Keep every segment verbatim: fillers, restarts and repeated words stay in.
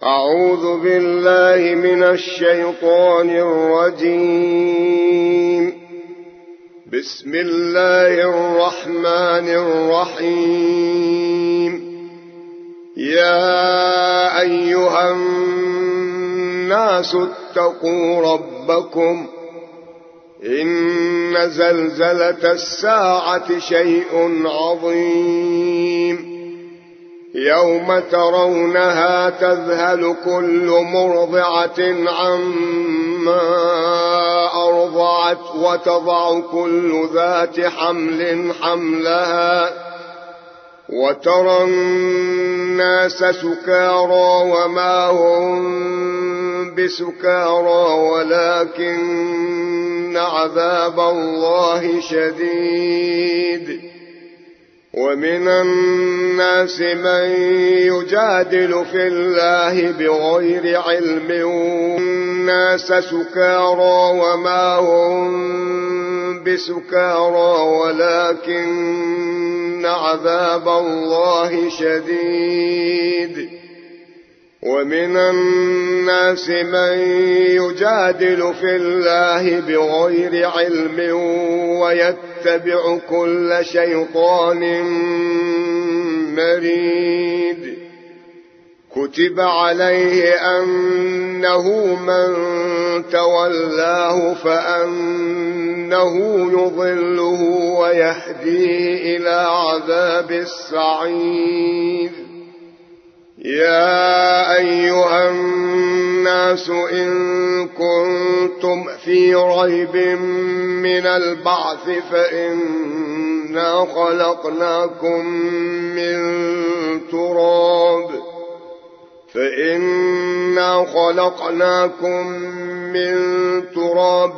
أعوذ بالله من الشيطان الرجيم. بسم الله الرحمن الرحيم. يا أيها الناس اتقوا ربكم إن زلزلة الساعة شيء عظيم يوم ترونها تذهل كل مرضعة عما أرضعت وتضع كل ذات حمل حملها وترى الناس سكارى وما هم بسكارى ولكن عذاب الله شديد. ومن الناس من يجادل في الله بغير علم الناس سكارى وما هم بسكارى ولكن عذاب الله شديد. ومن الناس من يجادل في الله بغير علم ويتبع كل شيطان مريد. كتب عليه أنه من تولاه فأنه يضله ويهديه إلى عذاب السعير. يا أيها الناس إن كنتم في ريب من البعث فإنا خلقناكم من تراب فإنا خلقناكم من تراب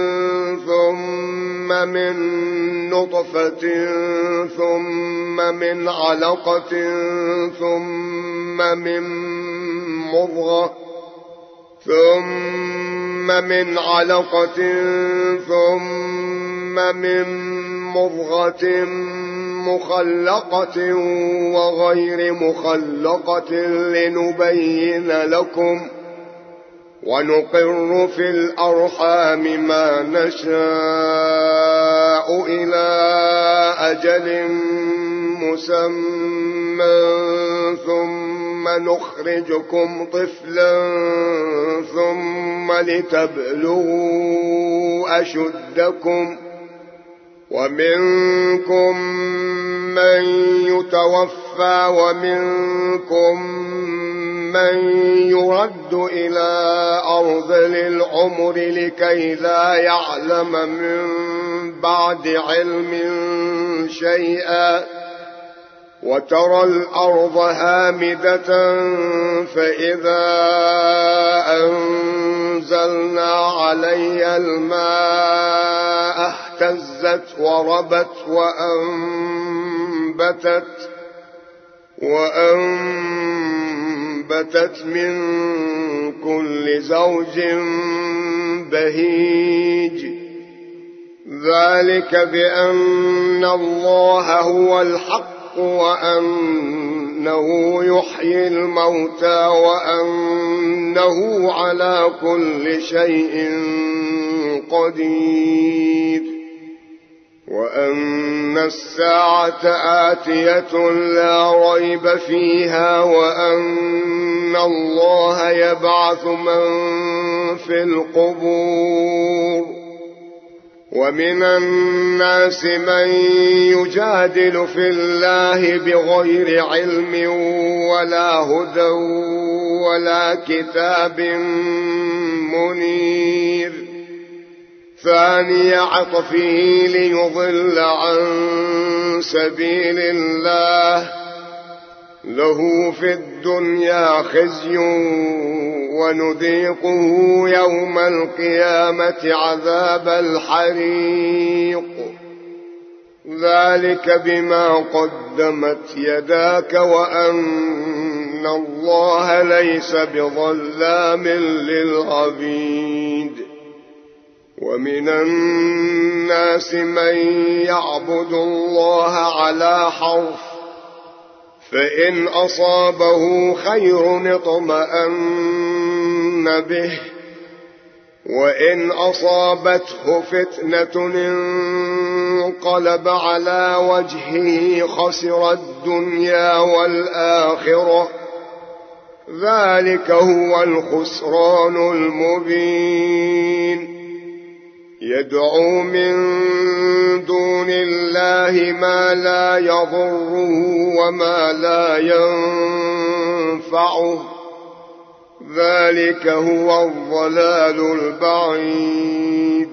ثم من نطفة ثم من علقة ثم من مضغة ثم من علقة ثم من مضغة مخلقة وغير مخلقة لنبين لكم ونقر في الأرحام ما نشاء إلى أجل مسمى ثم نخرجكم طفلا ثم لتبلغوا أشدكم ومنكم من يتوفى ومنكم من يرد إلى أرذل العمر لكي لا يعلم من بعد علم شيئا وترى الأرض هامدة فإذا أنزلنا عليها الماء اهتزت وربت وأنبتت وأنبتت من كل زوج بهيج. ذلك بأن الله هو الحق وأنه يحيي الموتى وأنه على كل شيء قدير وأن الساعة آتية لا ريب فيها وأن الله يبعث من في القبور. ومن الناس من يجادل في الله بغير علم ولا هدى ولا كتاب منير. ثاني عطفه ليضل عن سبيل الله له في الدنيا خزي ونذيقه يوم القيامة عذاب الحريق. ذلك بما قدمت يداك وأن الله ليس بظلام للعبيد. ومن الناس من يعبد الله على حرف فإن أصابه خير اطمأن به، وإن أصابته فتنة انقلب على وجهه خسر الدنيا والآخرة، ذلك هو الخسران المبين. يدعو من دون الله ما لا يضره وما لا ينفعه، ذلك هو الضلال البعيد.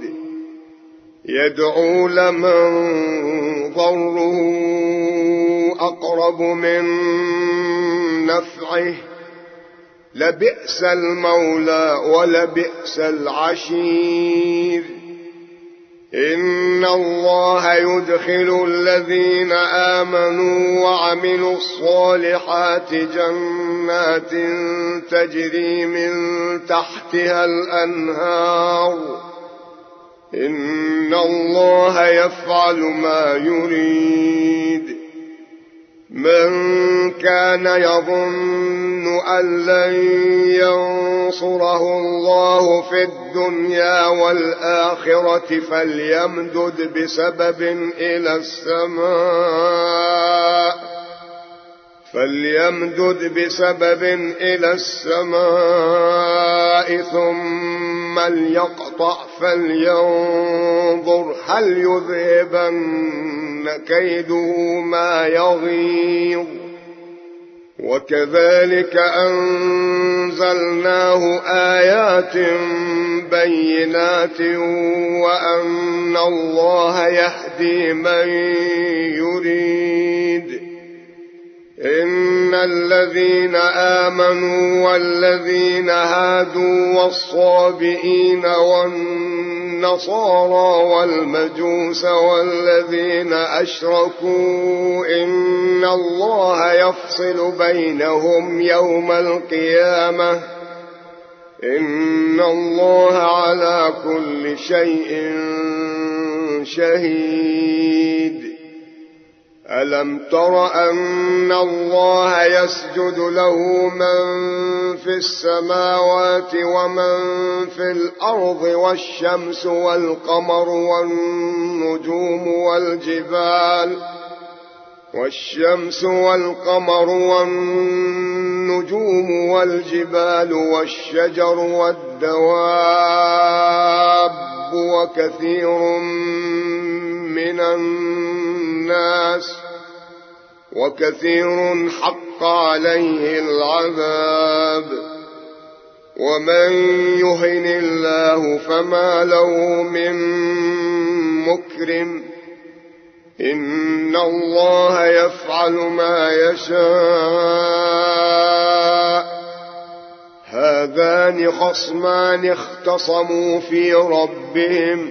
يدعو لمن ضره أقرب من نفعه، لبئس المولى ولبئس العشير. إن الله يدخل الذين آمنوا وعملوا الصالحات جنات تجري من تحتها الأنهار، إن الله يفعل ما يريد. من كان يظن أن لن ينصره الله في الدنيا والآخرة فليمدد بسبب إلى السماء فليمدد بسبب إلى السماء ثم ليقطع فلينظر هل يذهبن كيده ما يغيظ. وكذلك أنزلناه آيات بينات وأن الله يهدي من يريد. إن الذين آمنوا والذين هادوا والصابئين والنصارى والمجوس والذين أشركوا إن الله يفصل بينهم يوم القيامة، إن الله على كل شيء شهيد. ألم تر أن الله يسجد له من في السماوات ومن في الأرض والشمس والقمر والنجوم والجبال والشمس والقمر والنجوم والجبال والشجر والدواب وكثير من الناس وكثير حق عليه العذاب. ومن يهن الله فما له من مكرم، إن الله يفعل ما يشاء. هذان خصمان اختصموا في ربهم،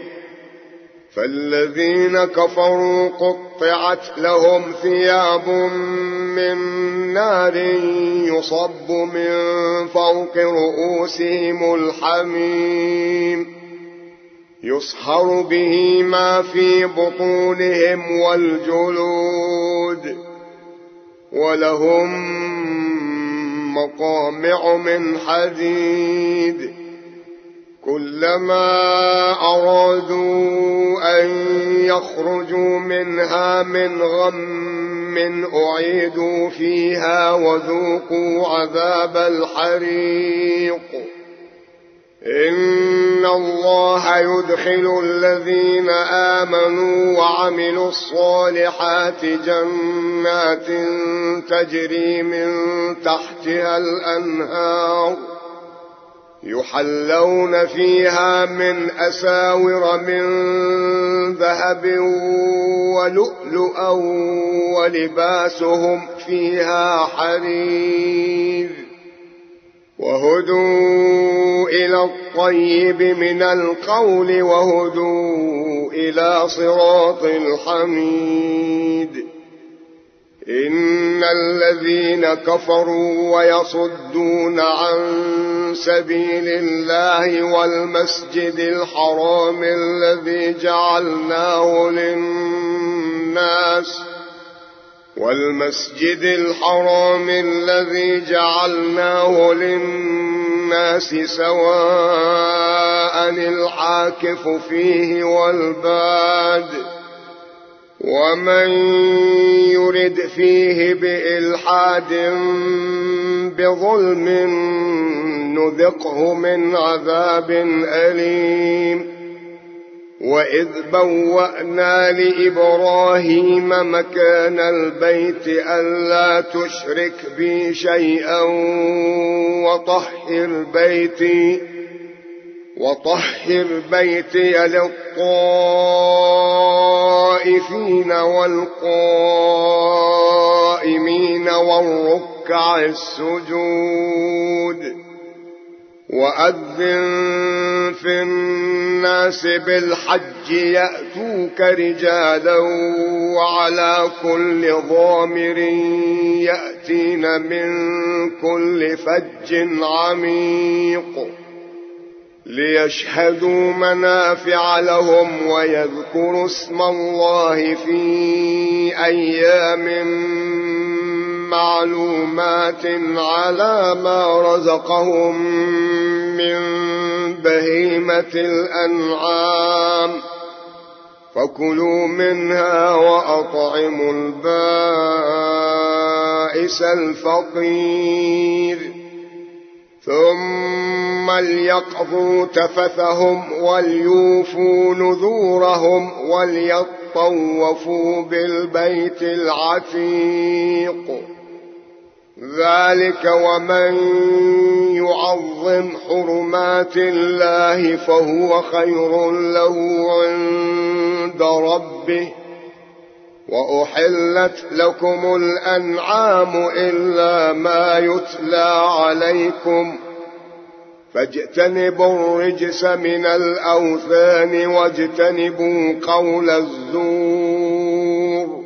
فالذين كفروا قطعت لهم ثياب من نار يصب من فوق رؤوسهم الحميم، يصهر به ما في بطونهم والجلود، ولهم مقامع من حديد. كلما أرادوا أن يخرجوا منها من غم أعيدوا فيها وذوقوا عذاب الحريق. إن الله يدخل الذين آمنوا وعملوا الصالحات جنات تجري من تحتها الأنهار، يحلون فيها من أساور من ذهب ولؤلؤا ولباسهم فيها حرير. وهدوا إلى الطيب من القول وهدوا إلى صراط الحميد. إن الذين كفروا ويصدون عن سبيل الله والمسجد الحرام الذي جعلناه للناس والمسجد الحرام الذي جعلناه للناس سواء العاكف فيه والباد ومن يرد فيه بإلحاد بظلم نذقه من عذاب أليم. وإذ بوأنا لإبراهيم مكان البيت ألا تشرك بي شيئا وطهر بيتي وطهر بيتي للطائفين والقائمين والركع السجود. وأذن في الناس بالحج يأتوك رجالا وعلى كل ضامر يأتين من كل فج عميق ليشهدوا منافع لهم ويذكروا اسم الله في أيام معلومات على ما رزقهم من بهيمة الأنعام فكلوا منها وأطعموا البائس الفقير ثم ليقضوا تفثهم وليوفوا نذورهم وليطوفوا بالبيت العتيق. ذلك ومن يعظم حرمات الله فهو خير له عند ربه. وأحلت لكم الأنعام إلا ما يتلى عليكم فاجتنبوا الرجس من الأوثان واجتنبوا قول الزور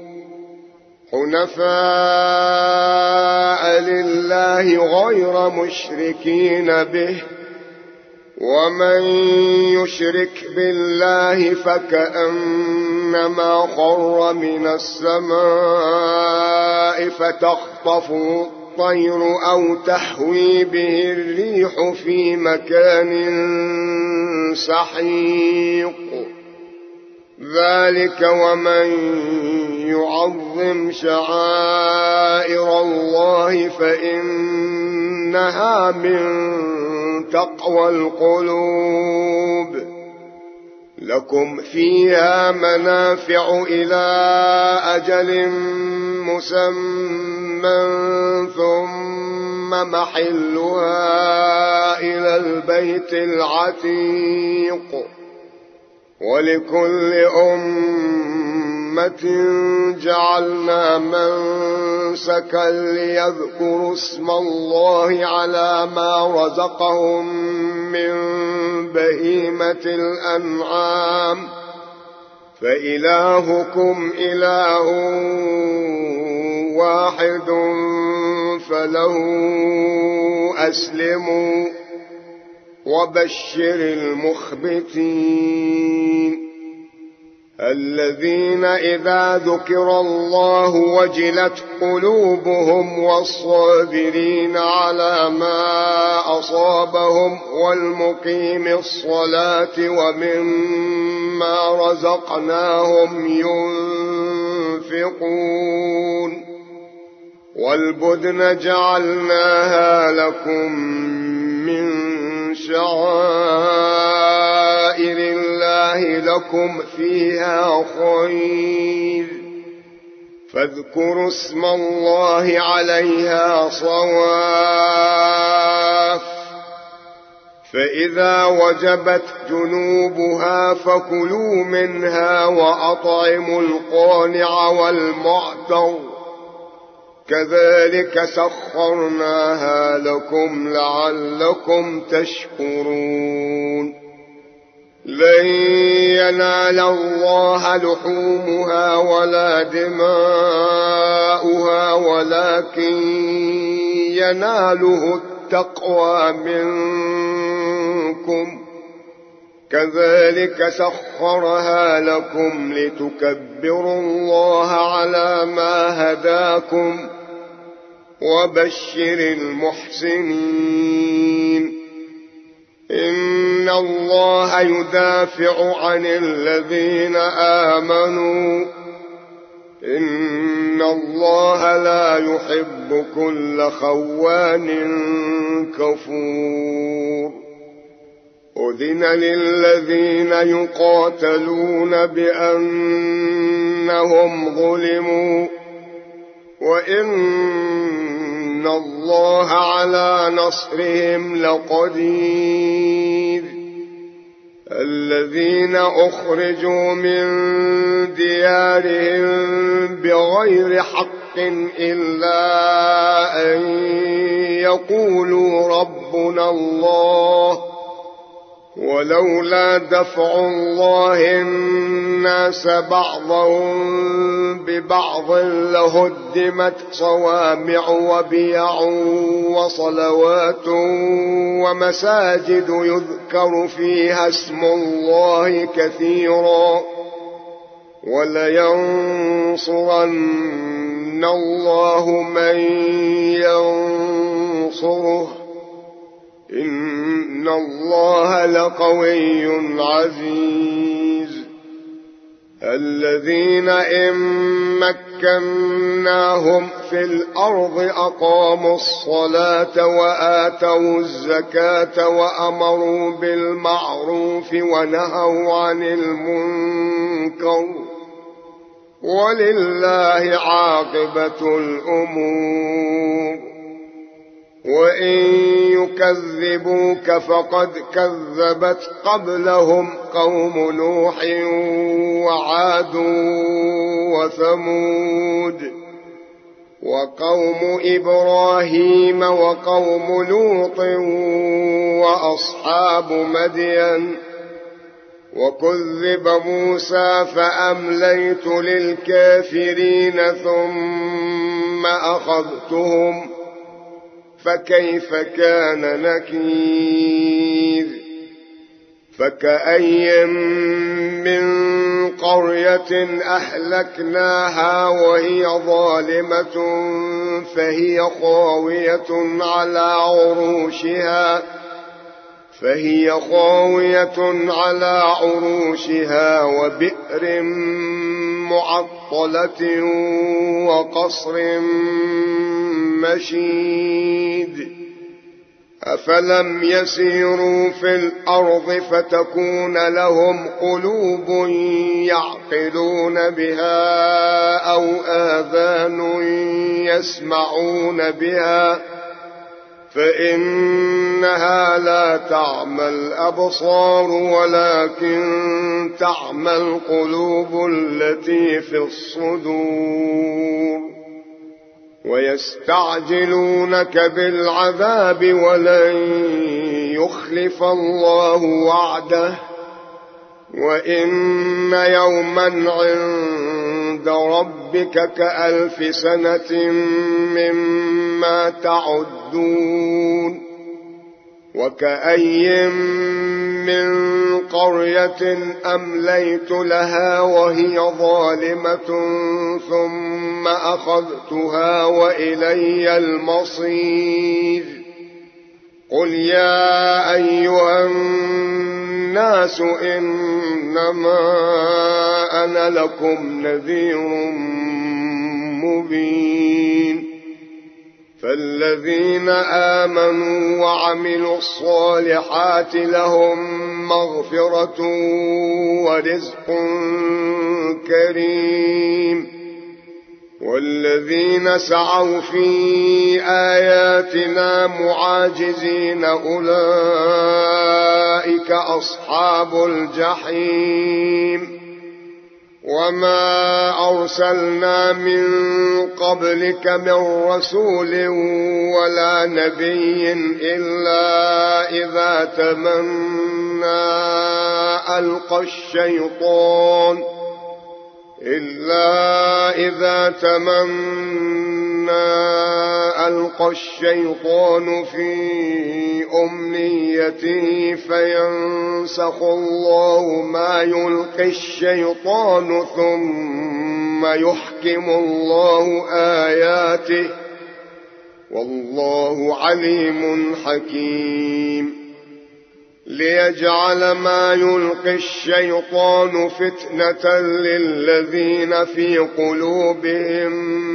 حنفاء لله غير مشركين به ومن يشرك بالله فكأنما خر من السماء فتخطفه الطير أو تحوي به الريح في مكان سحيق. ذلك ومن يعظم شعائر الله فإنها من تقوى القلوب. لكم فيها منافع إلى أجل مسمى ثم محلها إلى البيت العتيق. ولكل أمة جعلنا منسكا ليذكروا اسم الله على ما رزقهم من بهيمة الأنعام فإلهكم إله واحد فله أسلموا وبشر المخبتين الذين إذا ذكر الله وجلت قلوبهم والصابرين على ما أصابهم والمقيم الصلاة ومما رزقناهم ينفقون. والبدن جعلناها لكم من شعائر الله لكم فيها خير فاذكروا اسم الله عليها صواف. فإذا وجبت جنوبها فكلوا منها وأطعموا القانع والمعتر كذلك سخرناها لكم لعلكم تشكرون. لن ينال الله لحومها ولا دماؤها ولكن يناله التقوى منكم كذلك سخرها لكم لتكبروا الله على ما هداكم وبشر المحسنين. إن الله يدافع عن الذين آمنوا إن الله لا يحب كل خوان كفور. أذن للذين يقاتلون بأنهم ظلموا وإن الله على نصرهم لقدير. الذين أخرجوا من ديارهم بغير حق إلا أن يقولوا ربنا الله ولولا دفع الله الناس بعضهم ببعض لهدمت صوامع وبيع وصلوات ومساجد يذكر فيها اسم الله كثيرا ولينصرن الله من ينصره إن الله لقوي عزيز. الذين إن مكناهم في الأرض أقاموا الصلاة وآتوا الزكاة وأمروا بالمعروف ونهوا عن المنكر ولله عاقبة الأمور. وإن يكذبوك فقد كذبت قبلهم قوم نوح وعاد وثمود وقوم إبراهيم وقوم لوط وأصحاب مدين وكذب موسى فأمليت للكافرين ثم أخذتهم فكيف كان نكير. فكأي من قرية أهلكناها وهي ظالمة فهي خاوية على عروشها فهي خاوية على عروشها وبئر معطلة وقصر مشيد. أفلم يسيروا في الأرض فتكون لهم قلوب يعقلون بها أو آذان يسمعون بها فإنها لا تعمى الأبصار ولكن تعمى القلوب التي في الصدور. ويستعجلونك بالعذاب ولن يخلف الله وعده وإن يوما عند ربك كألف سنة مما تعدون. وكأي من قرية أمليت لها وهي ظالمة ثم أخذتها وإلي المصير. قل يا أيها الناس إنما أنا لكم نذير مبين. فالذين آمنوا وعملوا الصالحات لهم مغفرة ورزق كريم. والذين سعوا في آياتنا معاجزين أولئك أصحاب الجحيم. وما أرسلنا من قبلك من رسول ولا نبي إلا إذا تمنى ألقى الشيطان إلا إذا تمنى ألقى الشيطان في أمنيته ذريته فينسخ الله ما يلقي الشيطان ثم يحكم الله آياته والله عليم حكيم ليجعل ما يلقي الشيطان فتنة للذين في قلوبهم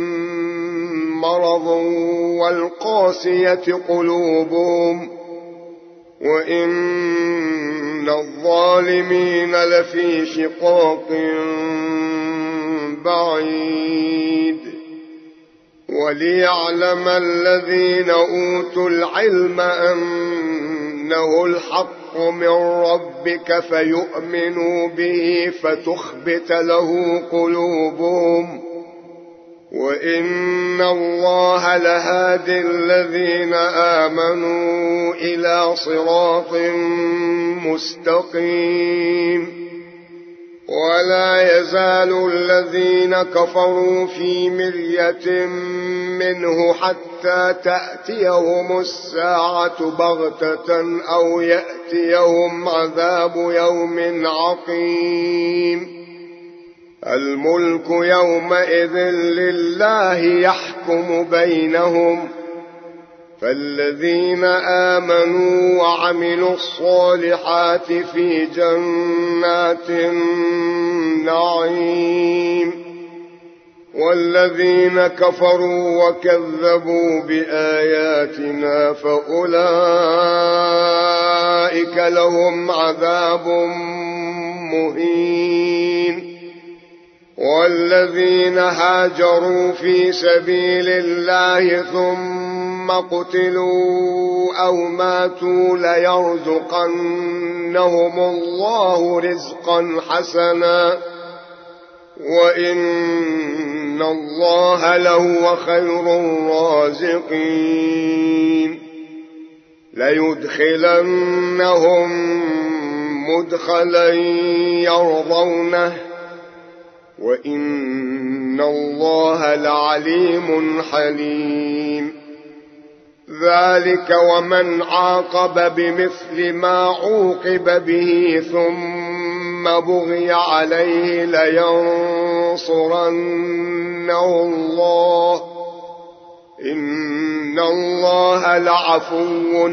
مرض والقاسية قلوبهم وإن الظالمين لفي شقاق بعيد وليعلم الذين أوتوا العلم أنه الحق من ربك فيؤمنوا به فتخبت له قلوبهم وإن الله لهادي الذين آمنوا إلى صراط مستقيم ولا يزال الذين كفروا في مرية منه حتى تأتيهم الساعة بغتة أو يأتيهم عذاب يوم عقيم الملك يومئذ لله يحكم بينهم فالذين آمنوا وعملوا الصالحات في جنات النعيم والذين كفروا وكذبوا بآياتنا فأولئك لهم عذاب مهين والذين هاجروا في سبيل الله ثم قتلوا أو ماتوا ليرزقنهم الله رزقا حسنا وإن الله لهو خير الرازقين ليدخلنهم مدخلا يرضونه وإن الله لعليم حليم ذلك ومن عاقب بمثل ما عوقب به ثم بغي عليه لينصرنه الله إن الله لعفو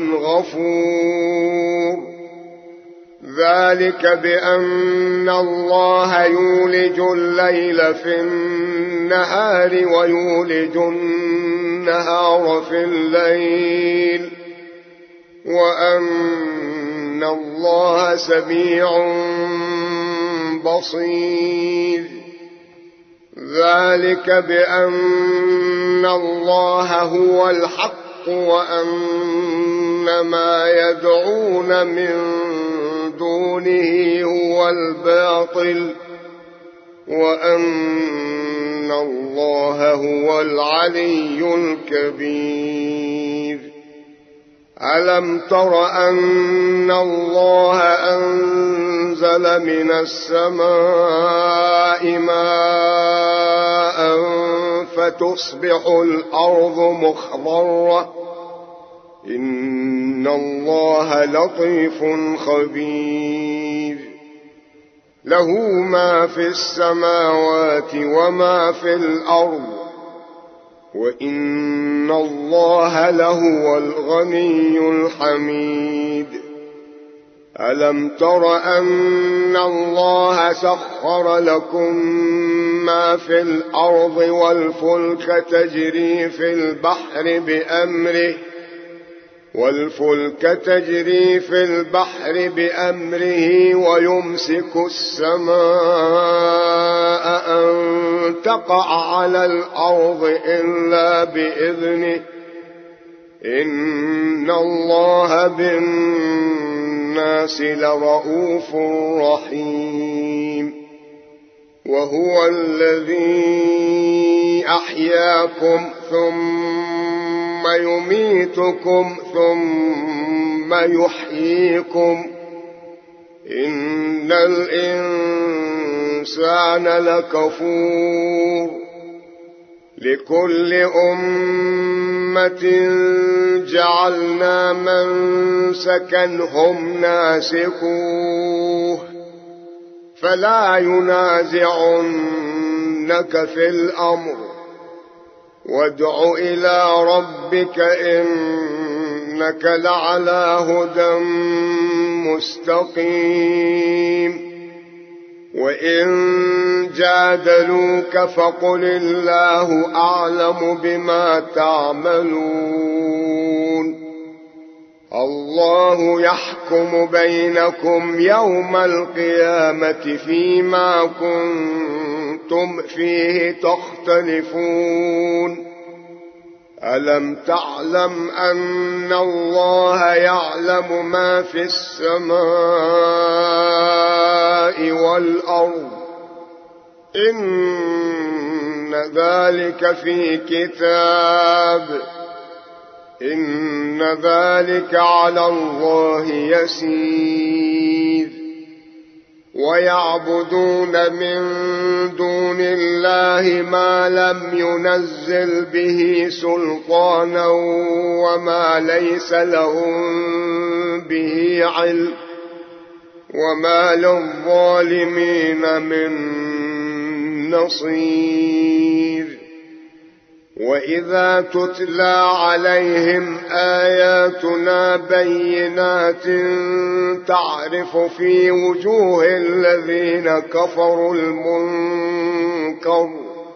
غفور ذلك بأن الله يولج الليل في النهار ويولج النهار في الليل وأن الله سميع بصير ذلك بأن الله هو الحق وأن ما يدعون من دونه هو الباطل وأن الله هو العلي الكبير ألم تر أن الله أنزل من السماء ماء فتصبح الأرض مخضرة إن الله لطيف خبير له ما في السماوات وما في الأرض وإن الله لهو الغني الحميد ألم تر أن الله سخر لكم ما في الأرض والفلك تجري في البحر بأمره والفلك تجري في البحر بأمره ويمسك السماء أن تقع على الأرض إلا بإذنه إن الله بالناس لرؤوف رحيم وهو الذي أحياكم ثم يميتكم ثم يحييكم إن الإنسان لكفور لكل أمة أمة جعلنا منسكا هم ناسكوه فلا ينازعنك في الأمر وادع إلى ربك إنك لعلى هدى مستقيم وإن جادلوك فقل الله أعلم بما تعملون الله يحكم بينكم يوم القيامة فيما كنتم فيه تختلفون ألم تعلم أن الله يعلم ما في السماء والأرض إن ذلك في كتاب إن ذلك على الله يسير ويعبدون من دون الله ما لم ينزل به سلطانا وما ليس لهم به علم وما للظالمين من نصير وإذا تتلى عليهم آياتنا بينات تعرف في وجوه الذين كفروا المنكر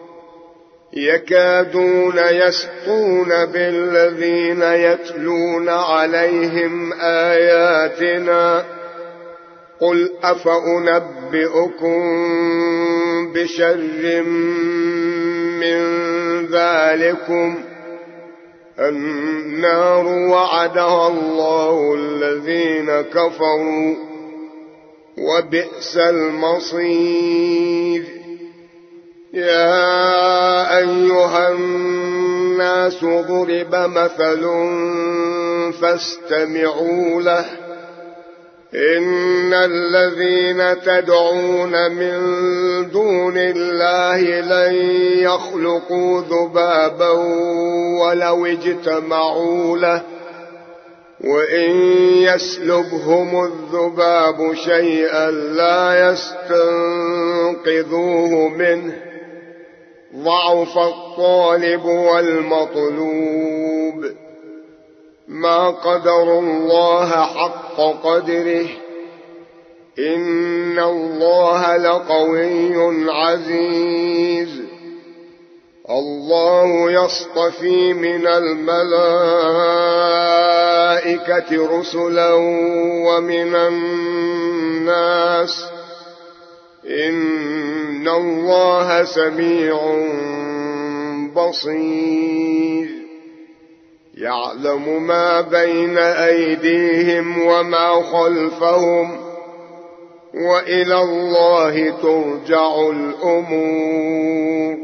يكادون يسقون بالذين يتلون عليهم آياتنا قل أفأنبئكم بشر من ذلكم النار وعدها الله الذين كفروا وبئس المصير يا أيها الناس ضرب مثل فاستمعوا له إن الذين تدعون من دون الله لن يخلقوا ذبابا ولو اجتمعوا له وإن يسلبهم الذباب شيئا لا يستنقذوه منه ضعف الطالب والمطلوب ما قدروا الله حق قدره إن الله لقوي عزيز الله يصطفي من الملائكة رسلا ومن الناس إن الله سميع بصير يعلم ما بين أيديهم وما خلفهم وإلى الله ترجع الأمور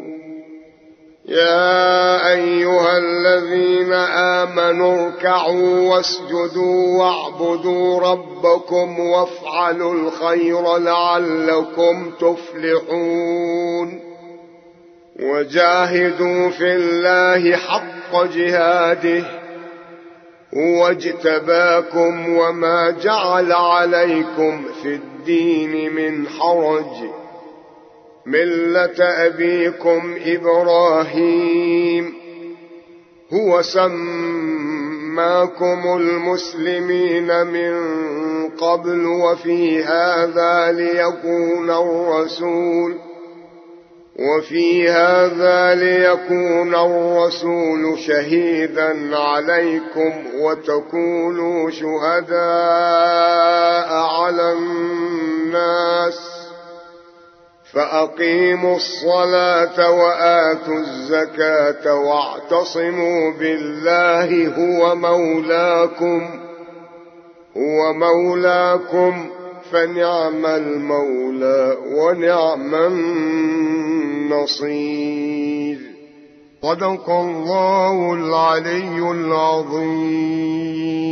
يا أيها الذين آمنوا اركعوا واسجدوا واعبدوا ربكم وافعلوا الخير لعلكم تفلحون وجاهدوا في الله حق جهاده هو اجتباكم وما جعل عليكم في الدين من حرج ملة أبيكم إبراهيم هو سماكم المسلمين من قبل وفي هذا ليكون الرسول وفي هذا ليكون الرسول شهيدا عليكم وتكونوا شهداء على الناس فأقيموا الصلاة وآتوا الزكاة واعتصموا بالله هو مولاكم هو مولاكم فنعم المولى ونعم النصير صدق الله العلي العظيم.